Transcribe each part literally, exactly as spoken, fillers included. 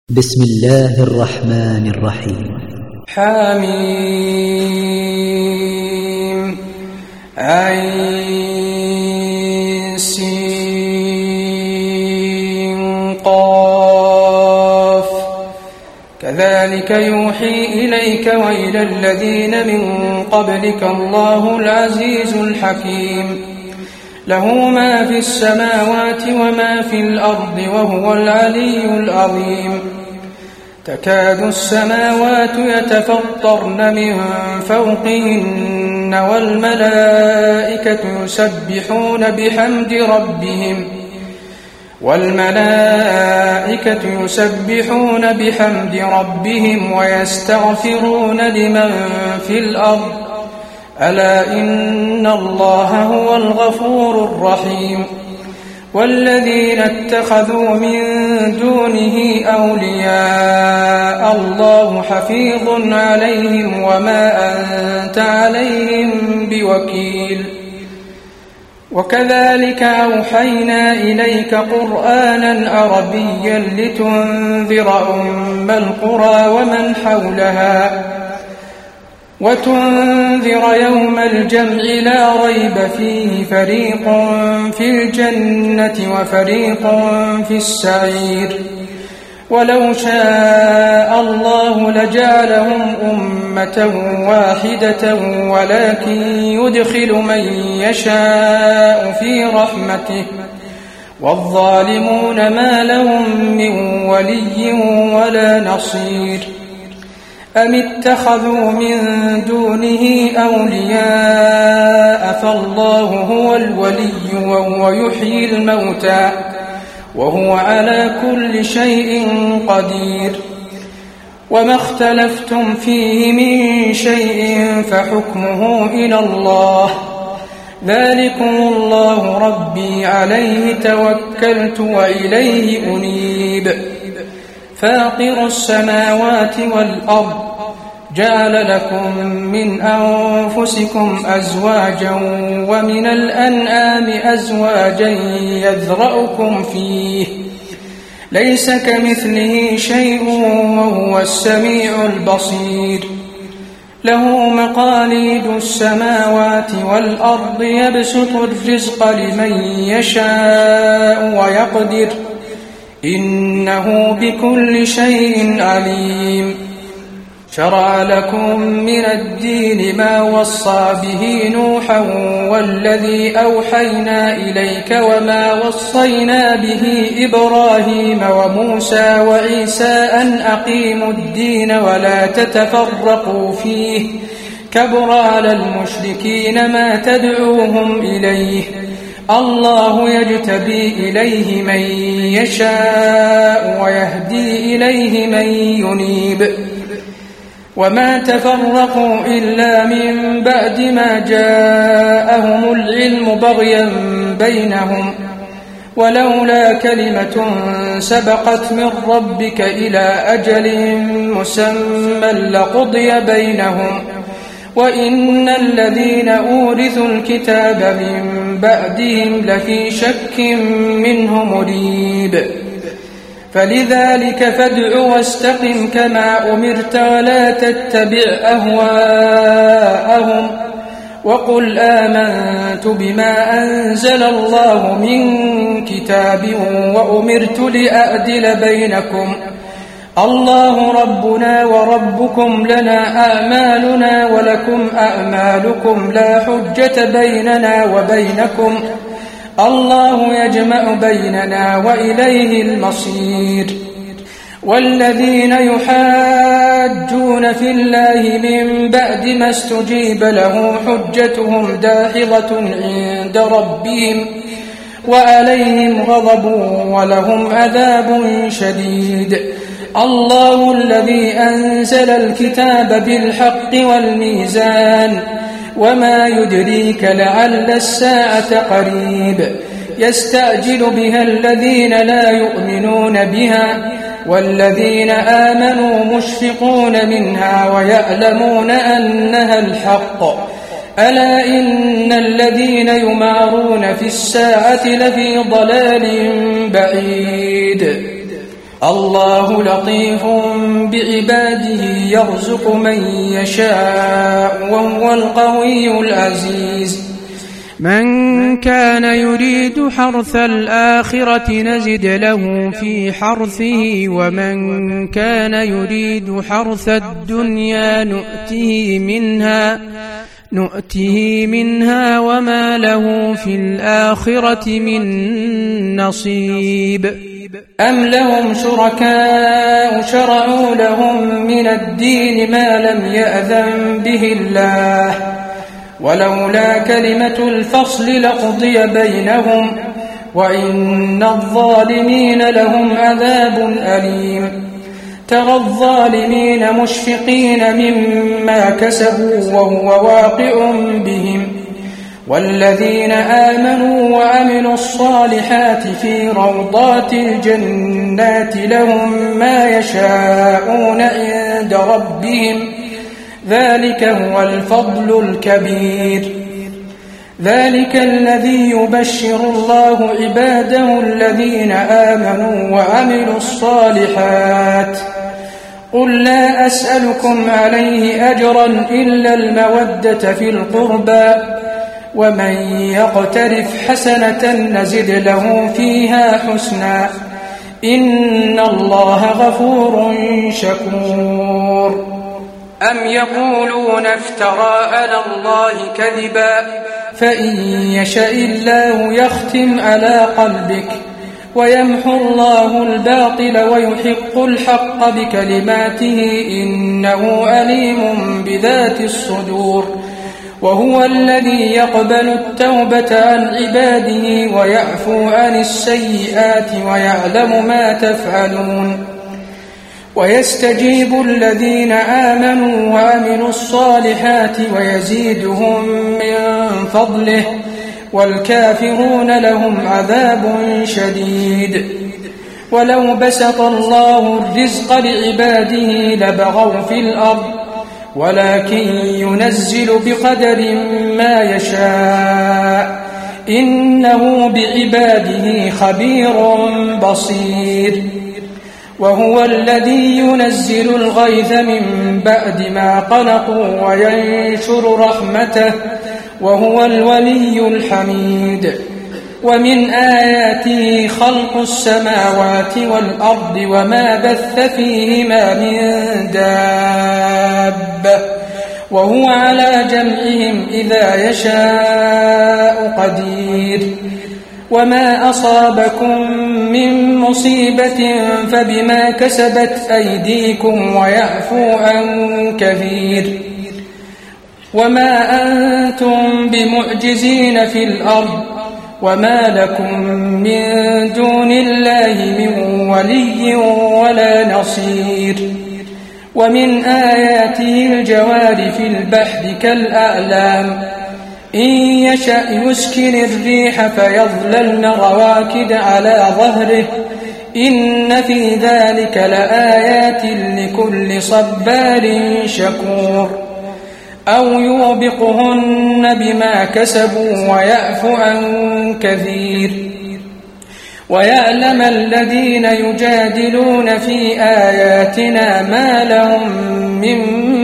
بسم الله الرحمن الرحيم. حميم عين سين قاف كذلك يوحي إليك وإلى الذين من قبلك الله العزيز الحكيم له ما في السماوات وما في الأرض وهو العلي العظيم تكاد السماوات يتفطرن من فوقهن والملائكة يسبحون بحمد ربهم والملائكة يسبحون بحمد ربهم ويستغفرون لمن في الأرض ألا إن الله هو الغفور الرحيم والذين اتخذوا من دونه أولياء الله حفيظ عليهم وما أنت عليهم بوكيل وكذلك أوحينا إليك قرآنا عربيا لتنذر أم القرى ومن حولها وتنذر يوم الجمع لا ريب فيه فريق في الجنة وفريق في السعير ولو شاء الله لجعلهم أمة واحدة ولكن يدخل من يشاء في رحمته والظالمون ما لهم من ولي ولا نصير أم اتخذوا من دونه أولياء فالله هو الولي وهو يحيي الموتى وهو على كل شيء قدير وما اختلفتم فيه من شيء فحكمه إلى الله ذلكم الله ربي عليه توكلت وإليه أنيب فاطر السماوات والأرض جعل لكم من أنفسكم أزواجا ومن الأنعام أزواجا يذرأكم فيه ليس كمثله شيء وهو السميع البصير له مقاليد السماوات والأرض يبسط الرزق لمن يشاء ويقدر إنه بكل شيء عليم شرع لكم من الدين ما وصى به نوحا والذي أوحينا إليك وما وصينا به إبراهيم وموسى وعيسى أن أقيموا الدين ولا تتفرقوا فيه كبر على المشركين ما تدعوهم إليه الله يجتبي إليه من يشاء ويهدي إليه من ينيب وما تفرقوا إلا من بعد ما جاءهم العلم بغيا بينهم ولولا كلمة سبقت من ربك إلى أجل مسمى لقضي بينهم وإن الذين أورثوا الكتاب من بعدهم لفي شك منه مريب فلذلك فادع واستقم كما أمرت ولا تتبع أهواءهم وقل آمنت بما أنزل الله من كتاب وأمرت لأعدل بينكم الله ربنا وربكم لنا أعمالنا ولكم أعمالكم لا حجة بيننا وبينكم الله يجمع بيننا وإليه المصير والذين يحاجون في الله من بعد ما استجيب له حجتهم داحضة عند ربهم وعليهم غضب ولهم عذاب شديد الله الذي أنزل الكتاب بالحق والميزان وما يدريك لعل الساعة قريب يستعجل بها الذين لا يؤمنون بها والذين آمنوا مشفقون منها ويعلمون أنها الحق ألا إن الذين يمارون في الساعة لفي ضلال بعيد الله لطيف بعباده يرزق من يشاء وهو القوي العزيز. من كان يريد حرث الآخرة نزد له في حرثه ومن كان يريد حرث الدنيا نؤته منها نؤته منها وما له في الآخرة من نصيب. أم لهم شركاء شرعوا لهم من الدين ما لم يأذن به الله ولولا كلمة الفصل لقضي بينهم وإن الظالمين لهم عذاب أليم. ترى الظالمين مشفقين مما كسبوا وهو واقع بهم والذين آمنوا وعملوا الصالحات في روضات الجنات لهم ما يشاءون عند ربهم ذلك هو الفضل الكبير. ذلك الذي يبشر الله عباده الذين آمنوا وعملوا الصالحات. قل لا أسألكم عليه أجرا إلا المودة في القربى ومن يقترف حسنة نزد له فيها حسنا إن الله غفور شكور. أم يقولون افترى على الله كذبا فإن يشاء الله يختم على قلبك ويمحو الله الباطل ويحق الحق بكلماته إنه عليم بذات الصدور. وهو الذي يقبل التوبة عن عباده ويعفو عن السيئات ويعلم ما تفعلون. ويستجيب الذين آمنوا وعملوا الصالحات ويزيدهم من فضله والكافرون لهم عذاب شديد. ولو بسط الله الرزق لعباده لبغوا في الأرض ولكن ينزل بقدر ما يشاء إنه بعباده خبير بصير. وهو الذي ينزل الغيث من بعد ما قنطوا وينشر رحمته وهو الولي الحميد. ومن آياته خلق السماوات والأرض وما بث فيهما من دابة وهو على جمعهم إذا يشاء قدير. وما أصابكم من مصيبة فبما كسبت أيديكم ويعفو عن كثير. وما أنتم بمعجزين في الأرض وما لكم من دون الله من ولي ولا نصير. ومن آياته الجوار في البحر كالأعلام إن يشأ يسكن الريح فيظللن رواكد على ظهره إن في ذلك لآيات لكل صبار شكور. أو يوبقهن بما كسبوا ويعفو عن كثير. ويعلم الذين يجادلون في آياتنا ما لهم من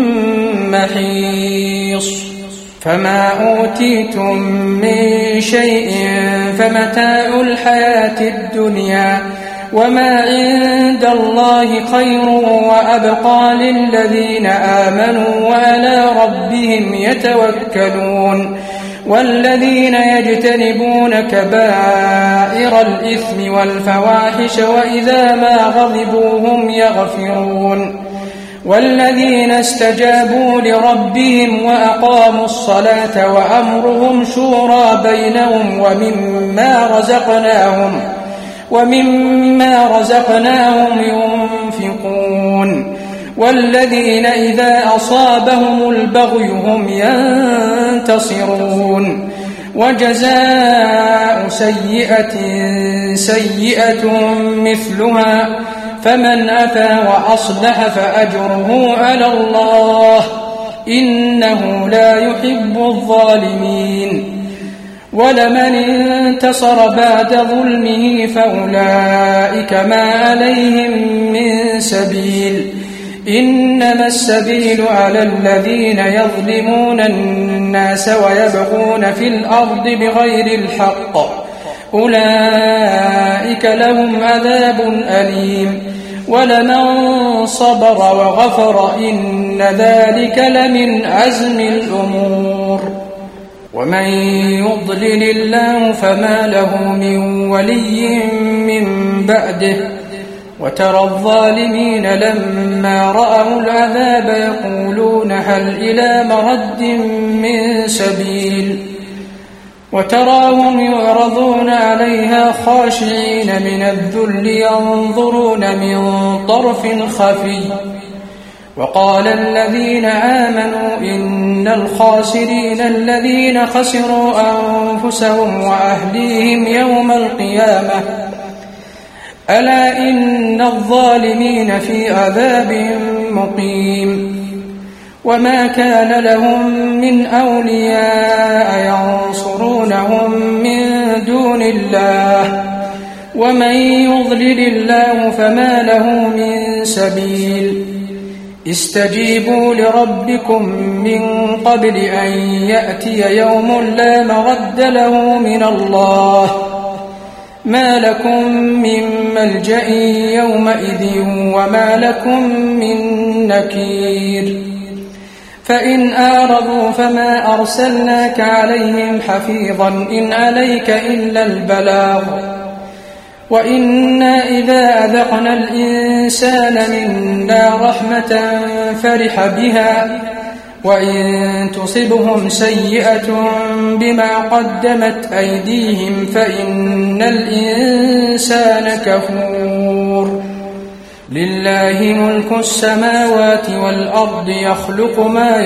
محيص. فما أوتيتم من شيء فمتاع الحياة الدنيا وما عند الله خير وأبقى للذين آمنوا وعلى ربهم يتوكلون. والذين يجتنبون كبائر الإثم والفواحش وإذا ما غضبوا هم يغفرون. والذين استجابوا لربهم وأقاموا الصلاة وأمرهم شورى بينهم ومما رزقناهم ومما رزقناهم ينفقون. والذين إذا أصابهم البغي هم ينتصرون. وجزاء سيئة سيئة مثلها فمن أفا وأصلح فأجره على الله إنه لا يحب الظالمين. ولمن انتصر بعد ظلمه فأولئك ما عليهم من سبيل إنما السبيل على الذين يظلمون الناس ويبغون في الأرض بغير الحق أولئك لهم عذاب أليم ولمن صبر وغفر إن ذلك لمن عزم الأمور ومن يضلل الله فما له من ولي من بعده وترى الظالمين لما رأوا العذاب يقولون هل إلى مرد من سبيل وتراهم يعرضون عليها خاشعين من الذل ينظرون من طرف خفي وقال الذين آمنوا إن الخاسرين الذين خسروا أنفسهم وأهليهم يوم القيامة ألا إن الظالمين في عذاب مقيم وما كان لهم من أولياء ينصرونهم من دون الله ومن يضلل الله فما له من سبيل استجيبوا لربكم من قبل أن يأتي يوم لا مرد له من الله ما لكم من ملجأ يومئذ وما لكم من نكير فإن أعرضوا فما أرسلناك عليهم حفيظا إن عليك إلا البلاغ وإنا إذا أذقنا الإنسان منا رحمة فرح بها وإن تصبهم سيئة بما قدمت أيديهم فإن الإنسان كفور لله ملك السماوات والأرض يخلق ما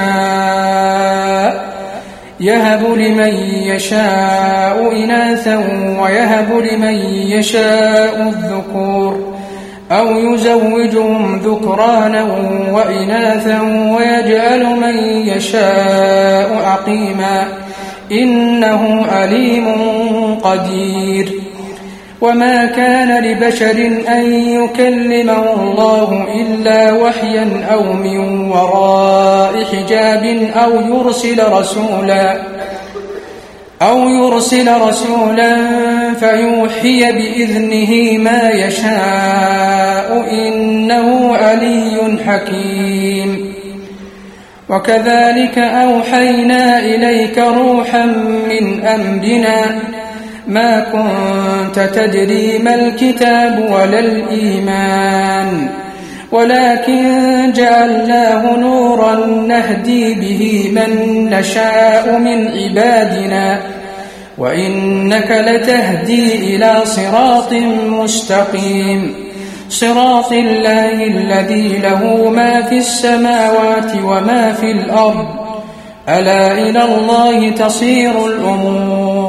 يشاء يهب لمن يشاء إناثا ويهب لمن يشاء الذكور أو يزوجهم ذكرانا وإناثا ويجعل من يشاء عقيما إنه عليم قدير وما كان لبشر أن يكلمه الله إلا وحيا أو من وراء حجاب أو يرسل رسولا أو يرسل رسولا فيوحي بإذنه ما يشاء إنه علي حكيم وكذلك أوحينا إليك روحا من أمرنا ما كنت تدري ما الكتاب ولا الإيمان ولكن جعلناه نورا نهدي به من نشاء من عبادنا وإنك لتهدي إلى صراط مستقيم صراط الله الذي له ما في السماوات وما في الأرض ألا إلى الله تصير الأمور